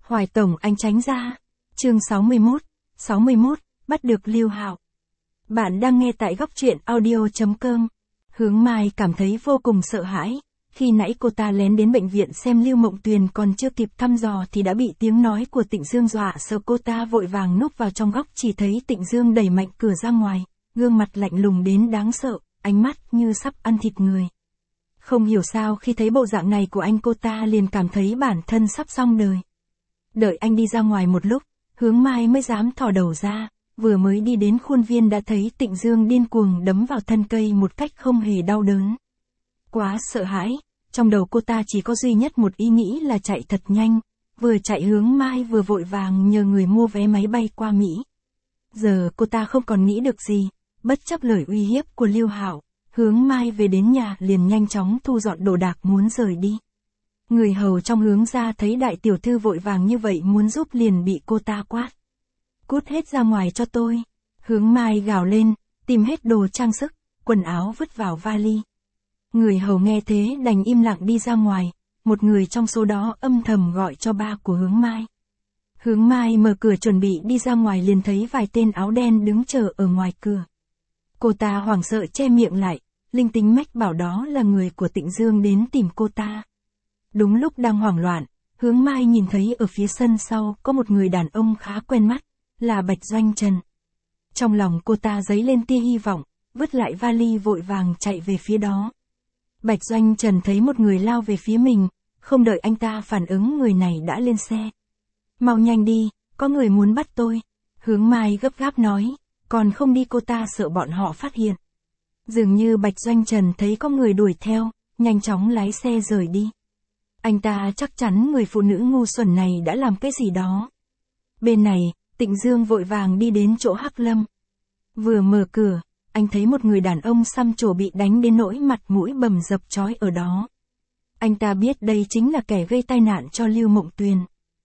Hoài Tổng anh tránh ra. Chương 61, bắt được Lưu Hạo. Bạn đang nghe tại góc truyện audio.com. Hướng Mai cảm thấy vô cùng sợ hãi. Khi nãy cô ta lén đến bệnh viện xem Lưu Mộng Tuyền còn chưa kịp thăm dò thì đã bị tiếng nói của Tịnh Dương dọa sợ, cô ta vội vàng núp vào trong góc, chỉ thấy Tịnh Dương đẩy mạnh cửa ra ngoài, gương mặt lạnh lùng đến đáng sợ, ánh mắt như sắp ăn thịt người. Không hiểu sao khi thấy bộ dạng này của anh, cô ta liền cảm thấy bản thân sắp xong đời. Đợi anh đi ra ngoài một lúc, Hướng Mai mới dám thò đầu ra, vừa mới đi đến khuôn viên đã thấy Tịnh Dương điên cuồng đấm vào thân cây một cách không hề đau đớn. Quá sợ hãi, trong đầu cô ta chỉ có duy nhất một ý nghĩ là chạy thật nhanh, vừa chạy Hướng Mai vừa vội vàng nhờ người mua vé máy bay qua Mỹ. Giờ cô ta không còn nghĩ được gì, bất chấp lời uy hiếp của Lưu Hạo, Hướng Mai về đến nhà liền nhanh chóng thu dọn đồ đạc muốn rời đi. Người hầu trong Hướng gia thấy đại tiểu thư vội vàng như vậy muốn giúp liền bị cô ta quát. Cút hết ra ngoài cho tôi. Hướng Mai gào lên, tìm hết đồ trang sức, quần áo vứt vào vali. Người hầu nghe thế đành im lặng đi ra ngoài, một người trong số đó âm thầm gọi cho ba của Hướng Mai. Hướng Mai mở cửa chuẩn bị đi ra ngoài liền thấy vài tên áo đen đứng chờ ở ngoài cửa. Cô ta hoảng sợ che miệng lại, linh tính mách bảo đó là người của Tịnh Dương đến tìm cô ta. Đúng lúc đang hoảng loạn, Hướng Mai nhìn thấy ở phía sân sau có một người đàn ông khá quen mắt, là Bạch Doanh Trần. Trong lòng cô ta dấy lên tia hy vọng, vứt lại vali vội vàng chạy về phía đó. Bạch Doanh Trần thấy một người lao về phía mình, không đợi anh ta phản ứng người này đã lên xe. Mau nhanh đi, có người muốn bắt tôi. Hướng Mai gấp gáp nói, còn không đi cô ta sợ bọn họ phát hiện. Dường như Bạch Doanh Trần thấy có người đuổi theo, nhanh chóng lái xe rời đi. Anh ta chắc chắn người phụ nữ ngu xuẩn này đã làm cái gì đó. Bên này, Tịnh Dương vội vàng đi đến chỗ Hắc Lâm. Vừa mở cửa, anh thấy một người đàn ông xăm trổ bị đánh đến nỗi mặt mũi bầm dập trói ở đó. Anh ta biết đây chính là kẻ gây tai nạn cho Lưu Mộng Tuyền.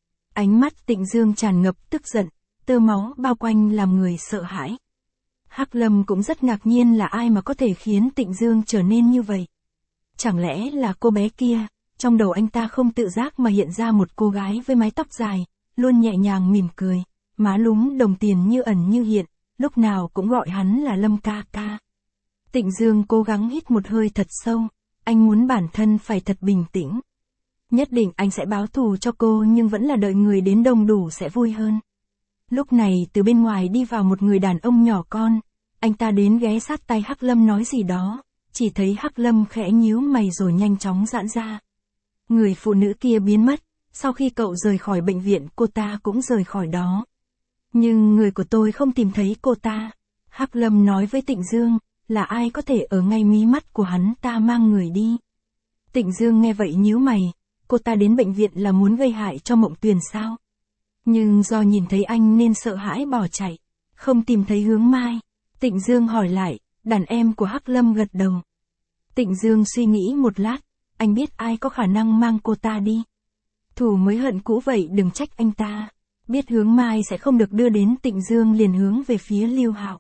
Ánh mắt Tịnh Dương tràn ngập tức giận, tơ máu bao quanh làm người sợ hãi. Hắc Lâm cũng rất ngạc nhiên là ai mà có thể khiến Tịnh Dương trở nên như vậy. Chẳng lẽ là cô bé kia? Trong đầu anh ta không tự giác mà hiện ra một cô gái với mái tóc dài, luôn nhẹ nhàng mỉm cười, má lúm đồng tiền như ẩn như hiện, lúc nào cũng gọi hắn là Lâm ca ca. Tịnh Dương cố gắng hít một hơi thật sâu, anh muốn bản thân phải thật bình tĩnh. Nhất định anh sẽ báo thù cho cô, nhưng vẫn là đợi người đến đông đủ sẽ vui hơn. Lúc này từ bên ngoài đi vào một người đàn ông nhỏ con, anh ta đến ghé sát tay Hắc Lâm nói gì đó, chỉ thấy Hắc Lâm khẽ nhíu mày rồi nhanh chóng giãn ra. Người phụ nữ kia biến mất, sau khi cậu rời khỏi bệnh viện cô ta cũng rời khỏi đó. Nhưng người của tôi không tìm thấy cô ta. Hắc Lâm nói với Tịnh Dương, là ai có thể ở ngay mí mắt của hắn ta mang người đi. Tịnh Dương nghe vậy nhíu mày, cô ta đến bệnh viện là muốn gây hại cho Mộng Tuyền sao? Nhưng do nhìn thấy anh nên sợ hãi bỏ chạy, không tìm thấy Hướng Mai. Tịnh Dương hỏi lại, đàn em của Hắc Lâm gật đầu. Tịnh Dương suy nghĩ một lát, anh biết ai có khả năng mang cô ta đi. Thù mới hận cũ vậy đừng trách anh ta. Biết Hướng Mai sẽ không được đưa đến, Tịnh Dương liền hướng về phía Lưu Hạo.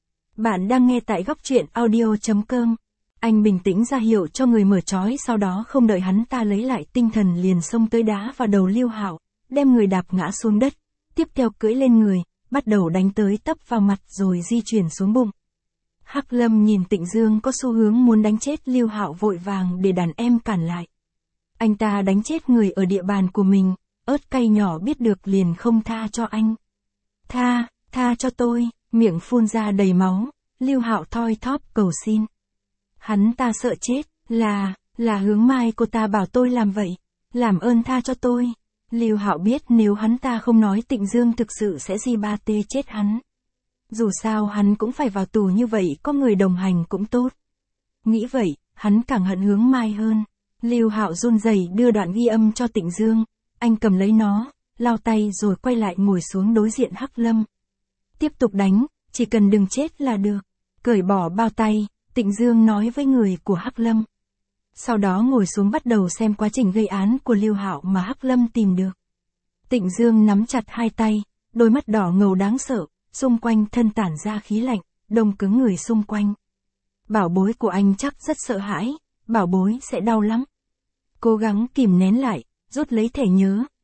Bạn đang nghe tại góc truyện audio.com. Anh bình tĩnh ra hiệu cho người mở trói, sau đó không đợi hắn ta lấy lại tinh thần liền xông tới đá vào đầu Lưu Hạo, đem người đạp ngã xuống đất, tiếp theo cưỡi lên người, bắt đầu đánh tới tấp vào mặt rồi di chuyển xuống bụng. Hắc Lâm nhìn Tịnh Dương có xu hướng muốn đánh chết Lưu Hạo vội vàng để đàn em cản lại. Anh ta đánh chết người ở địa bàn của mình, ớt cay nhỏ biết được liền không tha cho anh. Tha cho tôi, miệng phun ra đầy máu, Lưu Hạo thoi thóp cầu xin. Hắn ta sợ chết, là Hướng Mai cô ta bảo tôi làm vậy, làm ơn tha cho tôi. Lưu Hạo biết nếu hắn ta không nói Tịnh Dương thực sự sẽ di ba tê chết hắn. Dù sao hắn cũng phải vào tù như vậy, có người đồng hành cũng tốt. Nghĩ vậy, hắn càng hận Hướng Mai hơn. Lưu Hạo run rẩy đưa đoạn ghi âm cho Tịnh Dương, anh cầm lấy nó, lau tay rồi quay lại ngồi xuống đối diện Hắc Lâm. Tiếp tục đánh, chỉ cần đừng chết là được. Cởi bỏ bao tay, Tịnh Dương nói với người của Hắc Lâm. Sau đó ngồi xuống bắt đầu xem quá trình gây án của Lưu Hạo mà Hắc Lâm tìm được. Tịnh Dương nắm chặt hai tay, đôi mắt đỏ ngầu đáng sợ, xung quanh thân tản ra khí lạnh, đông cứng người xung quanh. Bảo bối của anh chắc rất sợ hãi, bảo bối sẽ đau lắm. Cố gắng kìm nén lại, rút lấy thẻ nhớ,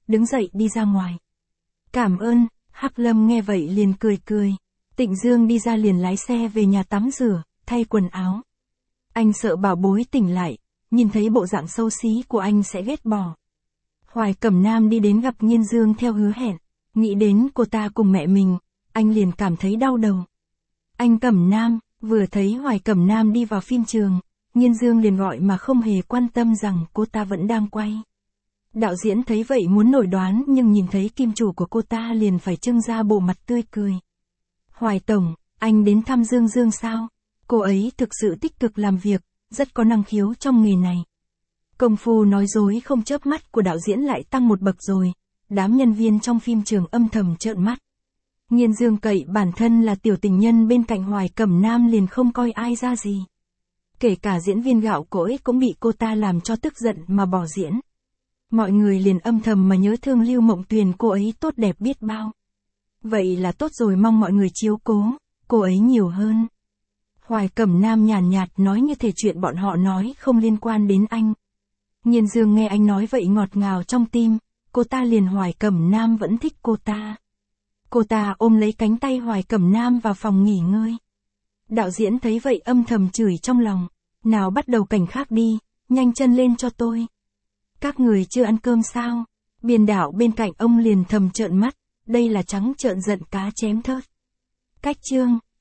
đứng dậy đi ra ngoài. Cảm ơn, Hắc Lâm nghe vậy liền cười cười. Tịnh Dương đi ra liền lái xe về nhà tắm rửa, thay quần áo. Anh sợ bảo bối tỉnh lại, nhìn thấy bộ dạng xấu xí của anh sẽ ghét bỏ. Hoài Cẩm Nam đi đến gặp Nhiên Dương theo hứa hẹn, nghĩ đến cô ta cùng mẹ mình, anh liền cảm thấy đau đầu. Anh Cẩm Nam, vừa thấy Hoài Cẩm Nam đi vào phim trường, Nhiên Dương liền gọi mà không hề quan tâm rằng cô ta vẫn đang quay. Đạo diễn thấy vậy muốn nổi đoán nhưng nhìn thấy kim chủ của cô ta liền phải trưng ra bộ mặt tươi cười. Hoài Tổng, anh đến thăm Dương Dương sao? Cô ấy thực sự tích cực làm việc, rất có năng khiếu trong nghề này. Công phu nói dối không chớp mắt của đạo diễn lại tăng một bậc rồi, đám nhân viên trong phim trường âm thầm trợn mắt. Nhiên Dương cậy bản thân là tiểu tình nhân bên cạnh Hoài Cẩm Nam liền không coi ai ra gì. Kể cả diễn viên gạo cỗi cũng bị cô ta làm cho tức giận mà bỏ diễn. Mọi người liền âm thầm mà nhớ thương Lưu Mộng Tuyền, cô ấy tốt đẹp biết bao. Vậy là tốt rồi, mong mọi người chiếu cố cô ấy nhiều hơn. Hoài Cẩm Nam nhàn nhạt nói như thể chuyện bọn họ nói không liên quan đến anh. Nhiên Dương nghe anh nói vậy ngọt ngào trong tim, cô ta liền Hoài Cẩm Nam vẫn thích cô ta. Cô ta ôm lấy cánh tay Hoài Cẩm Nam vào phòng nghỉ ngơi. Đạo diễn thấy vậy âm thầm chửi trong lòng, nào bắt đầu cảnh khác đi, nhanh chân lên cho tôi. Các người chưa ăn cơm sao? Biên đạo bên cạnh ông liền thầm trợn mắt, đây là trắng trợn giận cá chém thớt. Cách chương